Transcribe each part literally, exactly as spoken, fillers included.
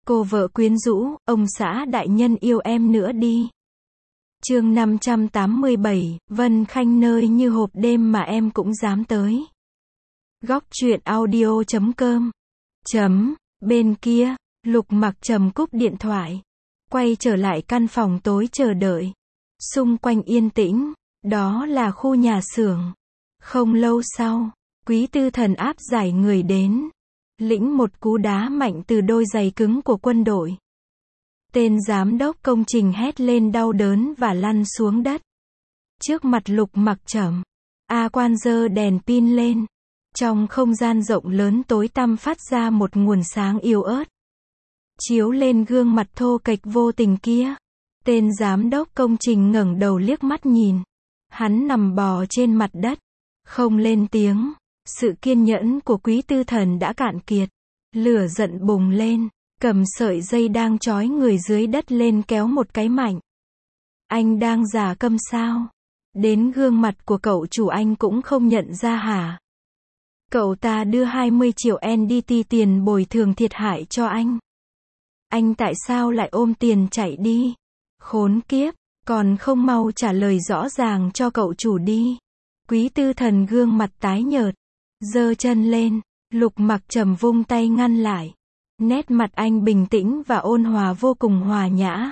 Cô vợ quyến rũ, ông xã đại nhân yêu em nữa đi. Chương năm trăm tám mươi bảy, Vân Khanh nơi như hộp đêm mà em cũng dám tới. Góc truyện audio chấm com. Chấm, bên kia, Lục Mặc Trầm cúp điện thoại. Quay trở lại căn phòng tối chờ đợi. Xung quanh yên tĩnh, đó là khu nhà xưởng. Không lâu sau, Quý Tư Thần áp giải người đến. Lĩnh một cú đá mạnh từ đôi giày cứng của quân đội. Tên giám đốc công trình hét lên đau đớn và lăn xuống đất. Trước mặt Lục Mặc Trầm, A Quan giơ đèn pin lên. Trong không gian rộng lớn tối tăm phát ra một nguồn sáng yếu ớt. Chiếu lên gương mặt thô kệch vô tình kia. Tên giám đốc công trình ngẩng đầu liếc mắt nhìn. Hắn nằm bò trên mặt đất, không lên tiếng. Sự kiên nhẫn của Quý Tư Thần đã cạn kiệt. Lửa giận bùng lên, cầm sợi dây đang trói người dưới đất lên kéo một cái mạnh. Anh đang giả câm sao? Đến gương mặt của cậu chủ anh cũng không nhận ra hả? Cậu ta đưa hai mươi triệu en đê tê tiền bồi thường thiệt hại cho anh. Anh tại sao lại ôm tiền chạy đi? Khốn kiếp, còn không mau trả lời rõ ràng cho cậu chủ đi. Quý Tư Thần gương mặt tái nhợt, giơ chân lên. Lục Mặc Trầm vung tay ngăn lại. Nét mặt anh bình tĩnh và ôn hòa vô cùng hòa nhã.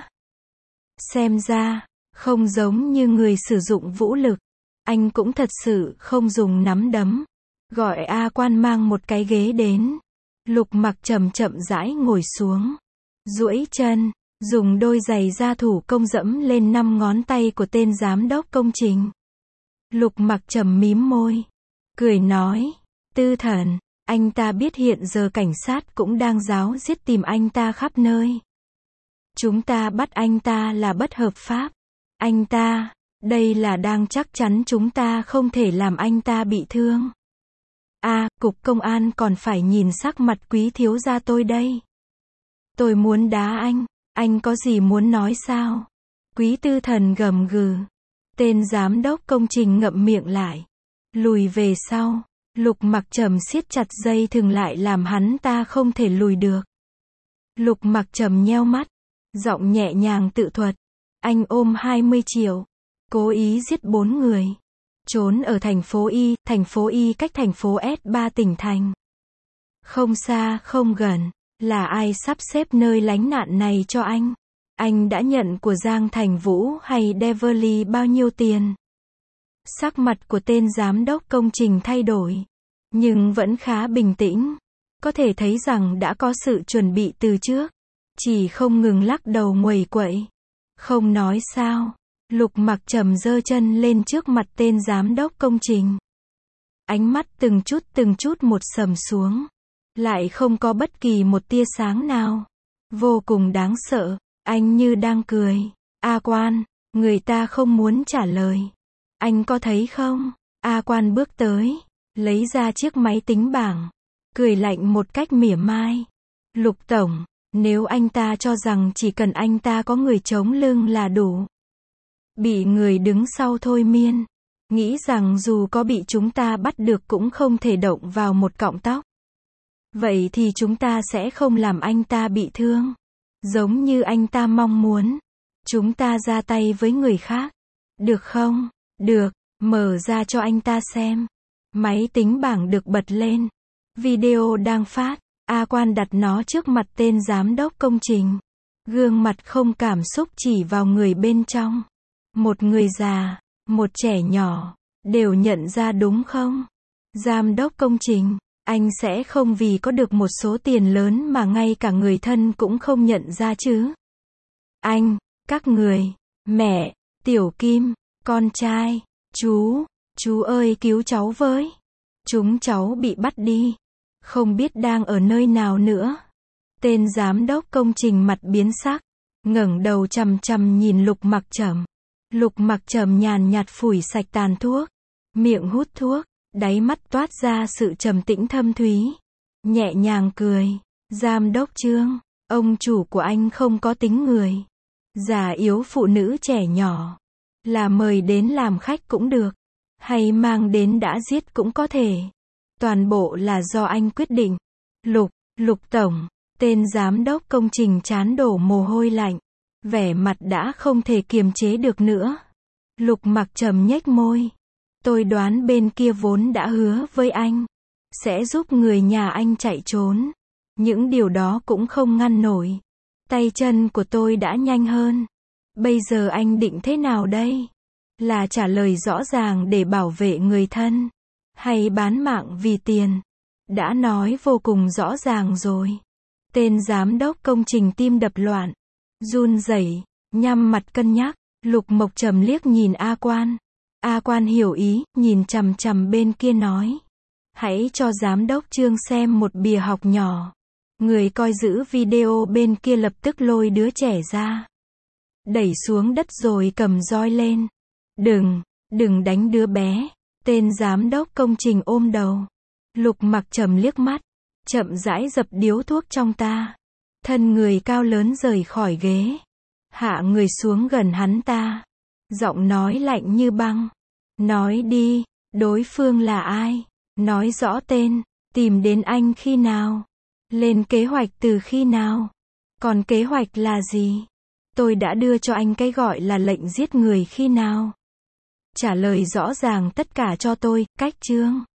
Xem ra, không giống như người sử dụng vũ lực. Anh cũng thật sự không dùng nắm đấm. Gọi A Quan mang một cái ghế đến. Lục Mặc Trầm chậm rãi ngồi xuống. Duỗi chân, dùng đôi giày da thủ công dẫm lên năm ngón tay của tên giám đốc công trình. Lục Mặc Trầm mím môi, cười nói, Tư Thần, anh ta biết hiện giờ cảnh sát cũng đang ráo riết tìm anh ta khắp nơi. Chúng ta bắt anh ta là bất hợp pháp. Anh ta, đây là đang chắc chắn chúng ta không thể làm anh ta bị thương. À, cục công an còn phải nhìn sắc mặt Quý thiếu gia tôi đây. Tôi muốn đá anh, anh có gì muốn nói sao? Quý Tư Thần gầm gừ. Tên giám đốc công trình ngậm miệng lại. Lùi về sau. Lục Mặc Trầm siết chặt dây thừng lại làm hắn ta không thể lùi được. Lục Mặc Trầm nheo mắt. Giọng nhẹ nhàng tự thuật. Anh ôm hai mươi triệu. Cố ý giết bốn người. Trốn ở thành phố Y. Thành phố Y cách thành phố S ba tỉnh thành. Không xa không gần. Là ai sắp xếp nơi lánh nạn này cho anh? Anh đã nhận của Giang Thành Vũ hay Beverly bao nhiêu tiền? Sắc mặt của tên giám đốc công trình thay đổi. Nhưng vẫn khá bình tĩnh. Có thể thấy rằng đã có sự chuẩn bị từ trước. Chỉ không ngừng lắc đầu nguầy quậy. Không nói sao. Lục Mặc Trầm giơ chân lên trước mặt tên giám đốc công trình. Ánh mắt từng chút từng chút một sầm xuống. Lại không có bất kỳ một tia sáng nào. Vô cùng đáng sợ. Anh như đang cười. A Quan, người ta không muốn trả lời. Anh có thấy không? A Quan bước tới. Lấy ra chiếc máy tính bảng. Cười lạnh một cách mỉa mai. Lục Tổng, nếu anh ta cho rằng chỉ cần anh ta có người chống lưng là đủ. Bị người đứng sau thôi miên. Nghĩ rằng dù có bị chúng ta bắt được cũng không thể động vào một cọng tóc. Vậy thì chúng ta sẽ không làm anh ta bị thương. Giống như anh ta mong muốn. Chúng ta ra tay với người khác. Được không? Được, mở ra cho anh ta xem. Máy tính bảng được bật lên. Video đang phát. A Quan đặt nó trước mặt tên giám đốc công trình. Gương mặt không cảm xúc chỉ vào người bên trong. Một người già, một trẻ nhỏ. Đều nhận ra đúng không? Giám đốc công trình. Anh sẽ không vì có được một số tiền lớn mà ngay cả người thân cũng không nhận ra chứ. Anh, các người, mẹ, Tiểu Kim, con trai, chú, chú ơi cứu cháu với. Chúng cháu bị bắt đi. Không biết đang ở nơi nào nữa. Tên giám đốc công trình mặt biến sắc. Ngẩng đầu chằm chằm nhìn Lục Mặc Trầm. Lục Mặc Trầm nhàn nhạt phủi sạch tàn thuốc. Miệng hút thuốc. Đáy mắt toát ra sự trầm tĩnh thâm thúy. Nhẹ nhàng cười. Giám đốc Trương, ông chủ của anh không có tính người. Già yếu phụ nữ trẻ nhỏ. Là mời đến làm khách cũng được. Hay mang đến đã giết cũng có thể. Toàn bộ là do anh quyết định. Lục, Lục Tổng, Tên giám đốc công trình trán đổ mồ hôi lạnh. Vẻ mặt đã không thể kiềm chế được nữa. Lục Mặc Trầm nhếch môi. Tôi đoán bên kia vốn đã hứa với anh. Sẽ giúp người nhà anh chạy trốn. Những điều đó cũng không ngăn nổi. Tay chân của tôi đã nhanh hơn. Bây giờ anh định thế nào đây? Là trả lời rõ ràng để bảo vệ người thân? Hay bán mạng vì tiền? Đã nói vô cùng rõ ràng rồi. Tên giám đốc công trình tim đập loạn. Run rẩy, nhắm mặt cân nhắc. Lục Mộc Trầm liếc nhìn A Quan. A Quan hiểu ý, nhìn chằm chằm bên kia nói. Hãy cho giám đốc Trương xem một bìa học nhỏ. Người coi giữ video bên kia lập tức lôi đứa trẻ ra. Đẩy xuống đất rồi cầm roi lên. Đừng, đừng đánh đứa bé. Tên giám đốc công trình ôm đầu. Lục Mặc Trầm liếc mắt. Chậm rãi dập điếu thuốc trong ta. Thân người cao lớn rời khỏi ghế. Hạ người xuống gần hắn ta. Giọng nói lạnh như băng. Nói đi, đối phương là ai? Nói rõ tên. Tìm đến anh khi nào? Lên kế hoạch từ khi nào? Còn kế hoạch là gì? Tôi đã đưa cho anh cái gọi là lệnh giết người khi nào? Trả lời rõ ràng tất cả cho tôi, cách chương.